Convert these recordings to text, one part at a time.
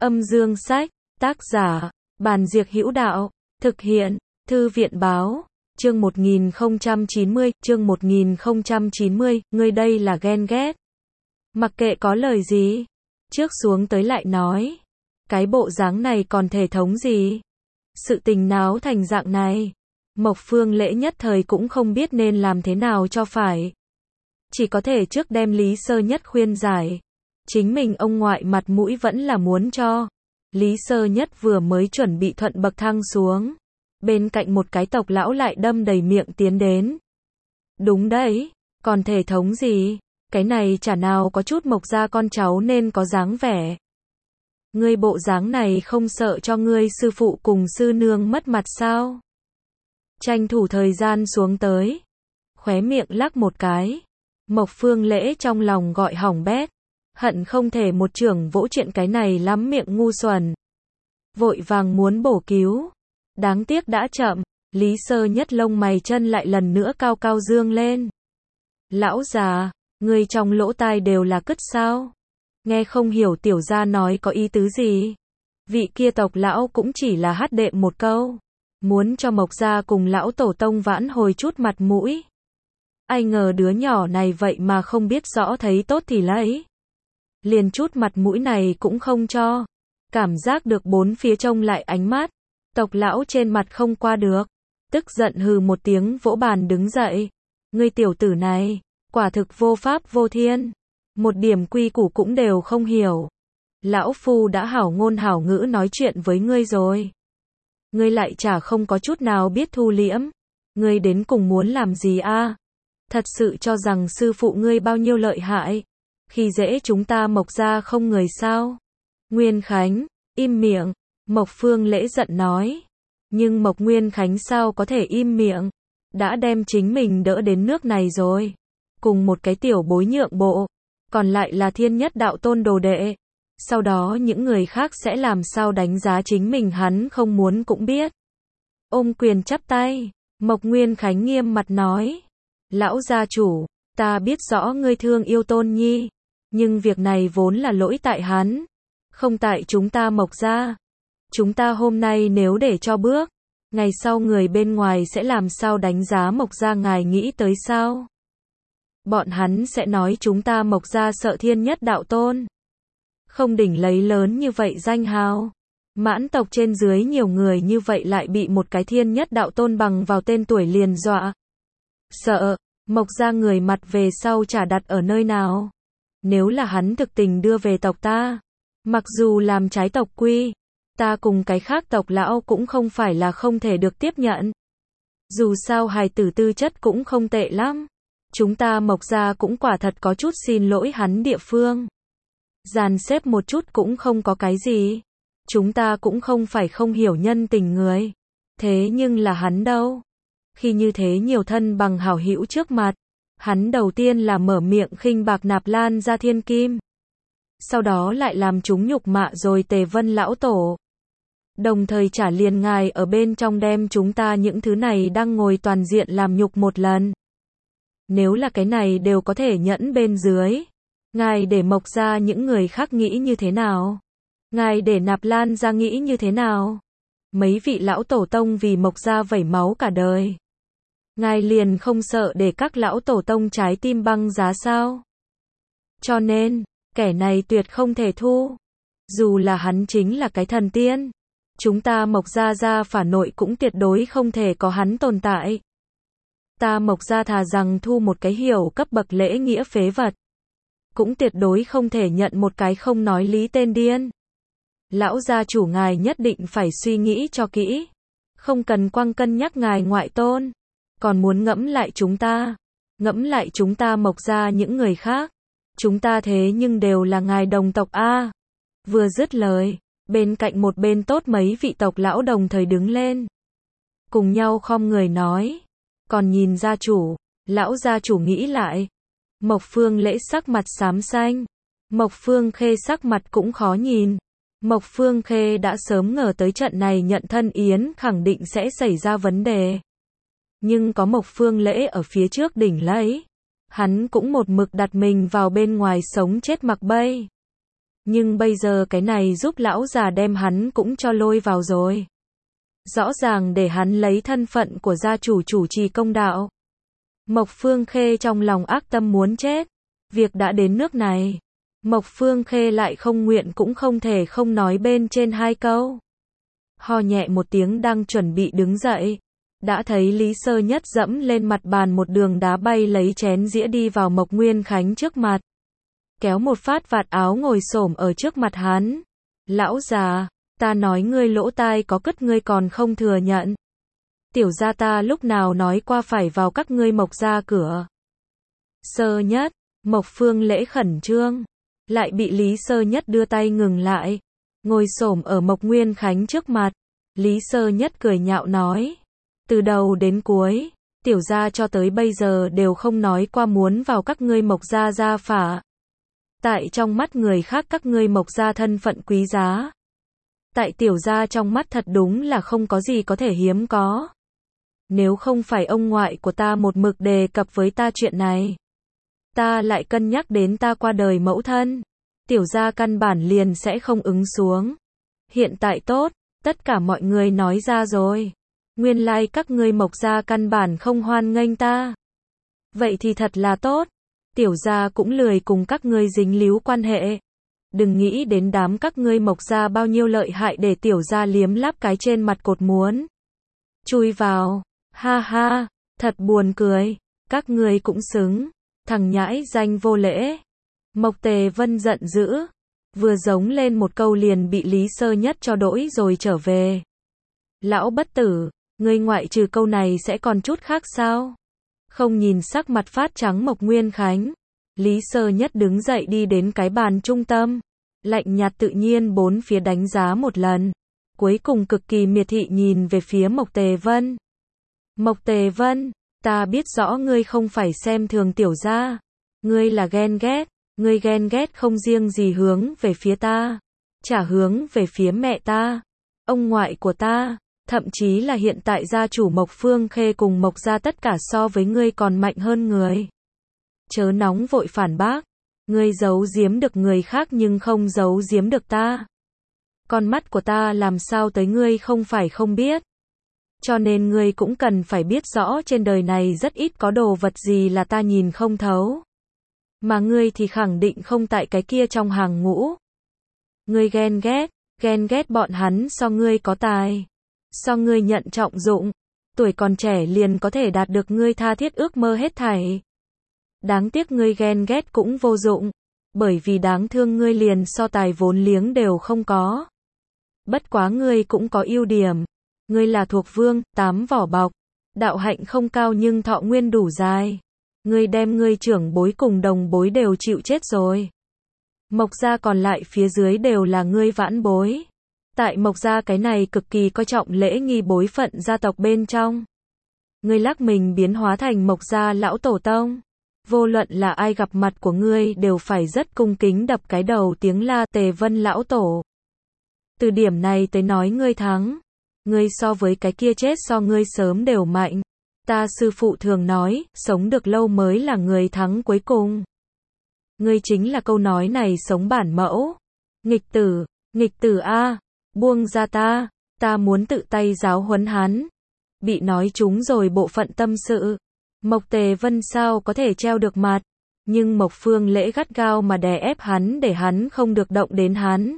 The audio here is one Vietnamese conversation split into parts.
Âm dương sách, tác giả, Bàn Diệc Hữu Đạo, thực hiện, Thư viện báo, chương 1090, ngươi đây là ghen ghét. Mặc kệ có lời gì, trước xuống tới lại nói, cái bộ dáng này còn thể thống gì? Sự tình náo thành dạng này, Mộc Phương Lễ nhất thời cũng không biết nên làm thế nào cho phải. Chỉ có thể trước đem Lý Sơ Nhất khuyên giải. Chính mình ông ngoại mặt mũi vẫn là muốn cho. Lý Sơ Nhất vừa mới chuẩn bị thuận bậc thang xuống. Bên cạnh một cái tộc lão lại đâm đầy miệng tiến đến. Đúng đấy, còn thể thống gì? Cái này chả nào có chút Mộc gia con cháu nên có dáng vẻ. Ngươi bộ dáng này không sợ cho ngươi sư phụ cùng sư nương mất mặt sao? Tranh thủ thời gian xuống tới. Khóe miệng lắc một cái. Mộc Phương Lễ trong lòng gọi hỏng bét. Hận không thể một chưởng vỗ chuyện cái này lắm miệng ngu xuẩn. Vội vàng muốn bổ cứu. Đáng tiếc đã chậm. Lý Sơ Nhất lông mày chân lại lần nữa cao cao dương lên. Lão già, ngươi trong lỗ tai đều là cứt sao? Nghe không hiểu tiểu gia nói có ý tứ gì. Vị kia tộc lão cũng chỉ là hắt đệm một câu. Muốn cho Mộc gia cùng lão tổ tông vãn hồi chút mặt mũi. Ai ngờ đứa nhỏ này vậy mà không biết rõ thấy tốt thì lấy. Liền chút mặt mũi này cũng không cho. Cảm giác được bốn phía trông lại ánh mắt. Tộc lão trên mặt không qua được. Tức giận hừ một tiếng vỗ bàn đứng dậy. Ngươi tiểu tử này, quả thực vô pháp vô thiên. Một điểm quy củ cũng đều không hiểu. Lão phu đã hảo ngôn hảo ngữ nói chuyện với ngươi rồi. Ngươi lại chả không có chút nào biết thu liễm. Ngươi đến cùng muốn làm gì a? Thật sự cho rằng sư phụ ngươi bao nhiêu lợi hại. Khi dễ chúng ta Mộc gia không người sao? Nguyên Khánh, im miệng. Mộc Phương Lễ giận nói. Nhưng Mộc Nguyên Khánh sao có thể im miệng? Đã đem chính mình đỡ đến nước này rồi. Cùng một cái tiểu bối nhượng bộ. Còn lại là Thiên Nhất Đạo Tôn đồ đệ. Sau đó những người khác sẽ làm sao đánh giá chính mình hắn không muốn cũng biết. Ôm quyền chắp tay. Mộc Nguyên Khánh nghiêm mặt nói. Lão gia chủ, ta biết rõ ngươi thương yêu Tôn Nhi. Nhưng việc này vốn là lỗi tại hắn. Không tại chúng ta Mộc gia. Chúng ta hôm nay nếu để cho bước. Ngày sau người bên ngoài sẽ làm sao đánh giá Mộc gia ngài nghĩ tới sao? Bọn hắn sẽ nói chúng ta Mộc gia sợ Thiên Nhất Đạo Tôn. Không đỉnh lấy lớn như vậy danh hào. Mãn tộc trên dưới nhiều người như vậy lại bị một cái Thiên Nhất Đạo Tôn bằng vào tên tuổi liền dọa. Sợ, Mộc gia người mặt về sau chả đặt ở nơi nào. Nếu là hắn thực tình đưa về tộc ta. Mặc dù làm trái tộc quy. Ta cùng cái khác tộc lão cũng không phải là không thể được tiếp nhận. Dù sao hài tử tư chất cũng không tệ lắm. Chúng ta Mộc gia cũng quả thật có chút xin lỗi hắn địa phương. Dàn xếp một chút cũng không có cái gì. Chúng ta cũng không phải không hiểu nhân tình người. Thế nhưng là hắn đâu? Khi như thế nhiều thân bằng hảo hữu trước mặt. Hắn đầu tiên là mở miệng khinh bạc Nạp Lan gia thiên kim. Sau đó lại làm chúng nhục mạ rồi Tề Vân lão tổ. Đồng thời trả liền ngài ở bên trong đem chúng ta những thứ này đang ngồi toàn diện làm nhục một lần. Nếu là cái này đều có thể nhẫn bên dưới. Ngài để Mộc gia những người khác nghĩ như thế nào? Ngài để Nạp Lan gia nghĩ như thế nào? Mấy vị lão tổ tông vì Mộc gia vẩy máu cả đời. Ngài liền không sợ để các lão tổ tông trái tim băng giá sao? Cho nên, kẻ này tuyệt không thể thu. Dù là hắn chính là cái thần tiên. Chúng ta Mộc gia gia phả nội cũng tuyệt đối không thể có hắn tồn tại. Ta Mộc gia thà rằng thu một cái hiểu cấp bậc lễ nghĩa phế vật. Cũng tuyệt đối không thể nhận một cái không nói lý tên điên. Lão gia chủ ngài nhất định phải suy nghĩ cho kỹ. Không cần quăng cân nhắc ngài ngoại tôn. Còn muốn ngẫm lại chúng ta. Ngẫm lại chúng ta Mộc gia những người khác. Chúng ta thế nhưng đều là ngài đồng tộc a. Vừa dứt lời, bên cạnh một bên tốt mấy vị tộc lão đồng thời đứng lên. Cùng nhau khom người nói. Còn nhìn gia chủ, lão gia chủ nghĩ lại. Mộc Phương Lễ sắc mặt xám xanh. Mộc Phương Khê sắc mặt cũng khó nhìn. Mộc Phương Khê đã sớm ngờ tới trận này nhận thân yến khẳng định sẽ xảy ra vấn đề. Nhưng có Mộc Phương Lễ ở phía trước đỉnh lấy. Hắn cũng một mực đặt mình vào bên ngoài sống chết mặc bay. Nhưng bây giờ cái này giúp lão già đem hắn cũng cho lôi vào rồi. Rõ ràng để hắn lấy thân phận của gia chủ chủ trì công đạo. Mộc Phương Khê trong lòng ác tâm muốn chết. Việc đã đến nước này. Mộc Phương Khê lại không nguyện cũng không thể không nói bên trên hai câu. Ho nhẹ một tiếng đang chuẩn bị đứng dậy. Đã thấy Lý Sơ Nhất dẫm lên mặt bàn một đường đá bay lấy chén dĩa đi vào Mộc Nguyên Khánh trước mặt. Kéo một phát vạt áo ngồi xổm ở trước mặt hắn. Lão già, ta nói ngươi lỗ tai có cứt ngươi còn không thừa nhận. Tiểu gia ta lúc nào nói qua phải vào các ngươi Mộc gia cửa. Sơ Nhất, Mộc Phương Lễ khẩn trương. Lại bị Lý Sơ Nhất đưa tay ngừng lại. Ngồi xổm ở Mộc Nguyên Khánh trước mặt. Lý Sơ Nhất cười nhạo nói. Từ đầu đến cuối, tiểu gia cho tới bây giờ đều không nói qua muốn vào các ngươi Mộc gia gia phả. Tại trong mắt người khác các ngươi Mộc gia thân phận quý giá. Tại tiểu gia trong mắt thật đúng là không có gì có thể hiếm có. Nếu không phải ông ngoại của ta một mực đề cập với ta chuyện này, ta lại cân nhắc đến ta qua đời mẫu thân, tiểu gia căn bản liền sẽ không ứng xuống. Hiện tại tốt, tất cả mọi người nói ra rồi. Nguyên lai các ngươi Mộc gia căn bản không hoan nghênh ta. Vậy thì thật là tốt. Tiểu gia cũng lười cùng các ngươi dính líu quan hệ. Đừng nghĩ đến đám các ngươi Mộc gia bao nhiêu lợi hại để tiểu gia liếm láp cái trên mặt cột muốn. Chui vào. Ha ha, thật buồn cười. Các ngươi cũng xứng. Thằng nhãi danh vô lễ. Mộc Tề Vân giận dữ. Vừa giống lên một câu liền bị Lý Sơ Nhất cho đỗi rồi trở về. Lão bất tử, ngươi ngoại trừ câu này sẽ còn chút khác sao? Không nhìn sắc mặt phát trắng Mộc Nguyên Khánh. Lý Sơ Nhất đứng dậy đi đến cái bàn trung tâm. Lạnh nhạt tự nhiên bốn phía đánh giá một lần. Cuối cùng cực kỳ miệt thị nhìn về phía Mộc Tề Vân. Mộc Tề Vân, ta biết rõ ngươi không phải xem thường tiểu gia. Ngươi là ghen ghét. Ngươi ghen ghét không riêng gì hướng về phía ta. Chả hướng về phía mẹ ta. Ông ngoại của ta. Thậm chí là hiện tại gia chủ Mộc Phương Khê cùng Mộc gia tất cả so với ngươi còn mạnh hơn người. Chớ nóng vội phản bác. Ngươi giấu giếm được người khác nhưng không giấu giếm được ta. Con mắt của ta làm sao tới ngươi không phải không biết. Cho nên ngươi cũng cần phải biết rõ trên đời này rất ít có đồ vật gì là ta nhìn không thấu. Mà ngươi thì khẳng định không tại cái kia trong hàng ngũ. Ngươi ghen ghét bọn hắn so ngươi có tài. So ngươi nhận trọng dụng, tuổi còn trẻ liền có thể đạt được ngươi tha thiết ước mơ hết thảy. Đáng tiếc ngươi ghen ghét cũng vô dụng, bởi vì đáng thương ngươi liền so tài vốn liếng đều không có. Bất quá ngươi cũng có ưu điểm, ngươi là thuộc vương, 8 vỏ bọc, đạo hạnh không cao nhưng thọ nguyên đủ dài. Ngươi đem ngươi trưởng bối cùng đồng bối đều chịu chết rồi. Mộc gia còn lại phía dưới đều là ngươi vãn bối. Tại Mộc gia cái này cực kỳ coi trọng lễ nghi bối phận gia tộc bên trong. Ngươi lắc mình biến hóa thành Mộc gia lão tổ tông. Vô luận là ai gặp mặt của ngươi đều phải rất cung kính đập cái đầu tiếng la Tề Vân lão tổ. Từ điểm này tới nói ngươi thắng. Ngươi so với cái kia chết so ngươi sớm đều mạnh. Ta sư phụ thường nói, sống được lâu mới là người thắng cuối cùng. Ngươi chính là câu nói này sống bản mẫu. Nghịch tử a, buông ra ta muốn tự tay giáo huấn hắn. Bị nói trúng rồi bộ phận tâm sự. Mộc Tề Vân sao có thể treo được mặt, nhưng Mộc Phương Lễ gắt gao mà đè ép hắn để hắn không được động đến hắn.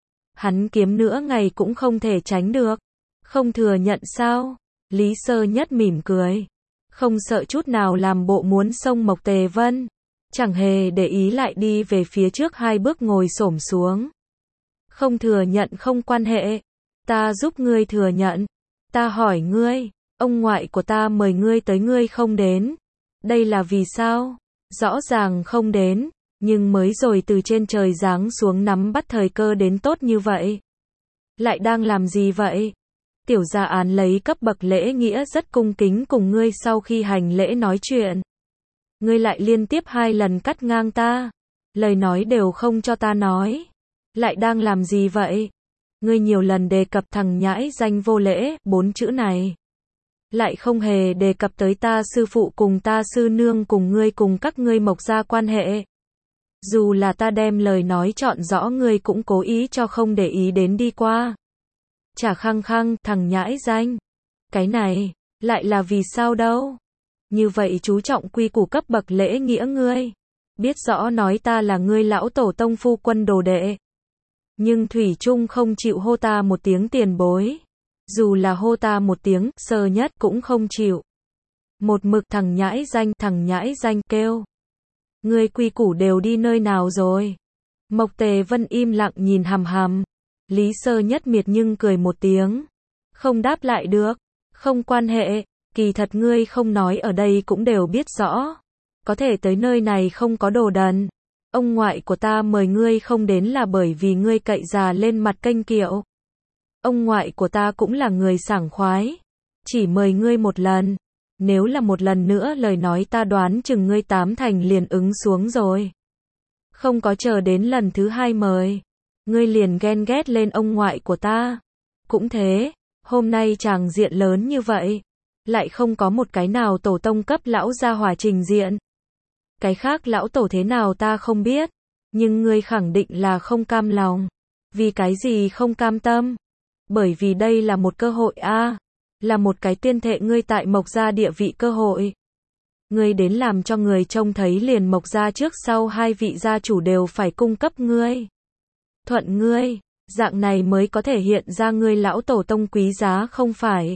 Hắn kiếm nữa ngày cũng không thể tránh được. Không thừa nhận sao? Lý Sơ Nhất mỉm cười. Không sợ chút nào làm bộ muốn xông Mộc Tề Vân. Chẳng hề để ý lại đi về phía trước 2 bước ngồi xổm xuống. Không thừa nhận không quan hệ. Ta giúp ngươi thừa nhận. Ta hỏi ngươi, ông ngoại của ta mời ngươi tới ngươi không đến. Đây là vì sao? Rõ ràng không đến, nhưng mới rồi từ trên trời giáng xuống nắm bắt thời cơ đến tốt như vậy. Lại đang làm gì vậy? Tiểu gia án lấy cấp bậc lễ nghĩa rất cung kính cùng ngươi sau khi hành lễ nói chuyện. Ngươi lại liên tiếp 2 lần cắt ngang ta. Lời nói đều không cho ta nói. Lại đang làm gì vậy? Ngươi nhiều lần đề cập thằng nhãi danh vô lễ, 4 chữ này. Lại không hề đề cập tới ta sư phụ cùng ta sư nương cùng ngươi cùng các ngươi Mộc gia quan hệ. Dù là ta đem lời nói trọn rõ ngươi cũng cố ý cho không để ý đến đi qua. Chả khăng khăng, thằng nhãi danh. Cái này, lại là vì sao đâu? Như vậy chú trọng quy củ cấp bậc lễ nghĩa ngươi. Biết rõ nói ta là ngươi lão tổ tông phu quân đồ đệ. Nhưng thủy chung không chịu hô ta một tiếng tiền bối. Dù là hô ta một tiếng, sơ nhất cũng không chịu. Một mực thằng nhãi danh kêu. Ngươi quy củ đều đi nơi nào rồi? Mộc Tề Vân im lặng nhìn hằm hằm. Lý Sơ Nhất miệt nhưng cười một tiếng. Không đáp lại được. Không quan hệ, kỳ thật ngươi không nói ở đây cũng đều biết rõ. Có thể tới nơi này không có đồ đần. Ông ngoại của ta mời ngươi không đến là bởi vì ngươi cậy già lên mặt kênh kiệu. Ông ngoại của ta cũng là người sảng khoái. Chỉ mời ngươi một lần. Nếu là một lần nữa lời nói ta đoán chừng ngươi tám thành liền ứng xuống rồi. Không có chờ đến lần thứ hai mời. Ngươi liền ghen ghét lên ông ngoại của ta. Cũng thế, hôm nay chàng diện lớn như vậy. Lại không có một cái nào tổ tông cấp lão gia hỏa trình diện. Cái khác lão tổ thế nào ta không biết. Nhưng ngươi khẳng định là không cam lòng. Vì cái gì không cam tâm? Bởi vì đây là một cơ hội a, là một cái tuyên thệ ngươi tại Mộc gia địa vị cơ hội. Ngươi đến làm cho người trông thấy liền Mộc gia trước sau hai vị gia chủ đều phải cung cấp ngươi. Thuận ngươi, dạng này mới có thể hiện ra ngươi lão tổ tông quý giá không phải.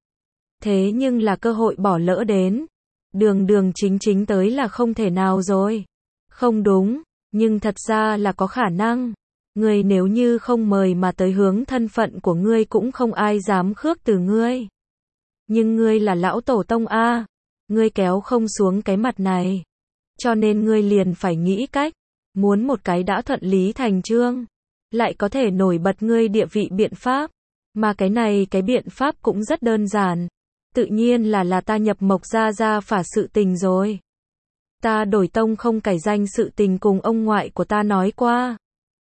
Thế nhưng là cơ hội bỏ lỡ đến. Đường đường chính chính tới là không thể nào rồi. Không đúng, nhưng thật ra là có khả năng. Ngươi nếu như không mời mà tới hướng thân phận của ngươi cũng không ai dám khước từ ngươi. Nhưng ngươi là lão tổ tông a, ngươi kéo không xuống cái mặt này. Cho nên ngươi liền phải nghĩ cách, muốn một cái đã thuận lý thành chương, lại có thể nổi bật ngươi địa vị biện pháp. Mà cái này cái biện pháp cũng rất đơn giản. Tự nhiên là ta nhập Mộc gia phả sự tình rồi. Ta đổi tông không cải danh sự tình cùng ông ngoại của ta nói qua.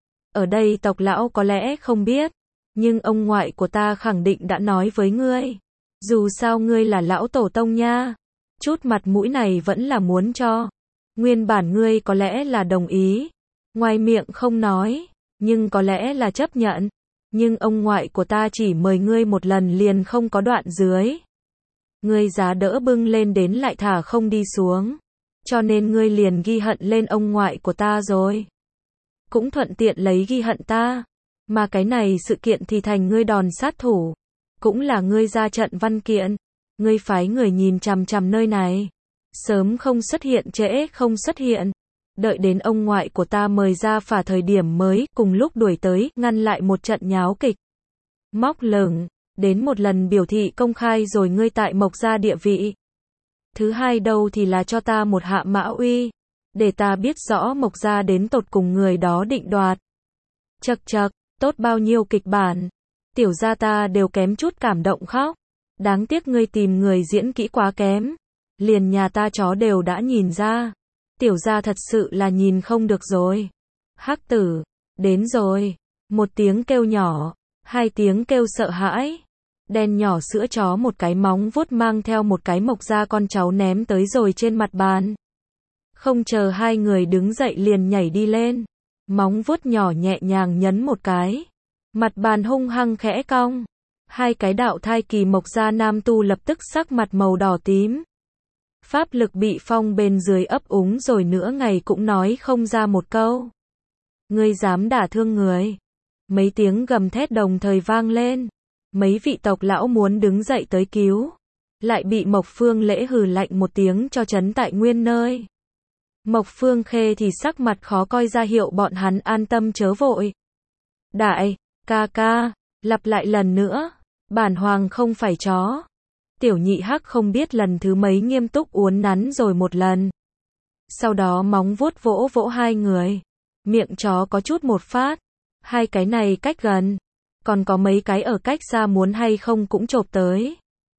Ở đây tộc lão có lẽ không biết, nhưng ông ngoại của ta khẳng định đã nói với ngươi. Dù sao ngươi là lão tổ tông nha. Chút mặt mũi này vẫn là muốn cho. Nguyên bản ngươi có lẽ là đồng ý. Ngoài miệng không nói, nhưng có lẽ là chấp nhận. Nhưng ông ngoại của ta chỉ mời ngươi một lần liền không có đoạn dưới. Ngươi giá đỡ bưng lên đến lại thả không đi xuống. Cho nên ngươi liền ghi hận lên ông ngoại của ta rồi. Cũng thuận tiện lấy ghi hận ta. Mà cái này sự kiện thì thành ngươi đòn sát thủ. Cũng là ngươi ra trận văn kiện. Ngươi phái người nhìn chằm chằm nơi này. Sớm không xuất hiện trễ không xuất hiện. Đợi đến ông ngoại của ta mời ra phả thời điểm mới cùng lúc đuổi tới ngăn lại một trận nháo kịch. Móc lửng. Đến một lần biểu thị công khai rồi ngươi tại Mộc gia địa vị. Thứ hai đâu thì là cho ta một hạ mã uy. Để ta biết rõ Mộc gia đến tột cùng người đó định đoạt. Chậc chậc, tốt bao nhiêu kịch bản. Tiểu gia ta đều kém chút cảm động khóc. Đáng tiếc ngươi tìm người diễn kỹ quá kém. Liền nhà ta chó đều đã nhìn ra. Tiểu gia thật sự là nhìn không được rồi. Hắc tử, đến rồi. Một tiếng kêu nhỏ, hai tiếng kêu sợ hãi. Đen nhỏ sữa chó một cái móng vuốt mang theo một cái Mộc gia con cháu ném tới rồi trên mặt bàn. Không chờ hai người đứng dậy liền nhảy đi lên. Móng vuốt nhỏ nhẹ nhàng nhấn một cái. Mặt bàn hung hăng khẽ cong. Hai cái đạo thai kỳ Mộc gia nam tu lập tức sắc mặt màu đỏ tím. Pháp lực bị phong bên dưới ấp úng rồi nửa ngày cũng nói không ra một câu. Ngươi dám đả thương người. Mấy tiếng gầm thét đồng thời vang lên. Mấy vị tộc lão muốn đứng dậy tới cứu. Lại bị Mộc Phương Lễ hừ lạnh một tiếng cho trấn tại nguyên nơi. Mộc Phương Khê thì sắc mặt khó coi ra hiệu bọn hắn an tâm chớ vội. Đại, ca, lặp lại lần nữa. Bản hoàng không phải chó. Tiểu nhị hắc không biết lần thứ mấy nghiêm túc uốn nắn rồi một lần. Sau đó móng vuốt vỗ vỗ hai người. Miệng chó có chút một phát. Hai cái này cách gần. Còn có mấy cái ở cách xa muốn hay không cũng chộp tới.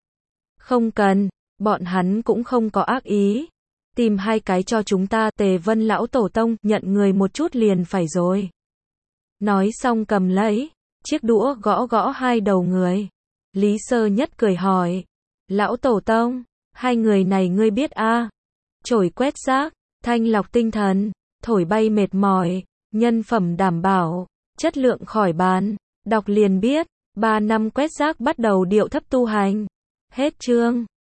Không cần, bọn hắn cũng không có ác ý. Tìm hai cái cho chúng ta Tề Vân lão tổ tông nhận người một chút liền phải rồi. Nói xong cầm lấy chiếc đũa gõ gõ hai đầu người. Lý Sơ Nhất cười hỏi. Lão tổ tông, hai người này ngươi biết a? Chổi quét rác, thanh lọc tinh thần, thổi bay mệt mỏi, nhân phẩm đảm bảo, chất lượng khỏi bàn. Đọc liền biết, 3 năm quét rác bắt đầu điệu thấp tu hành. Hết chương.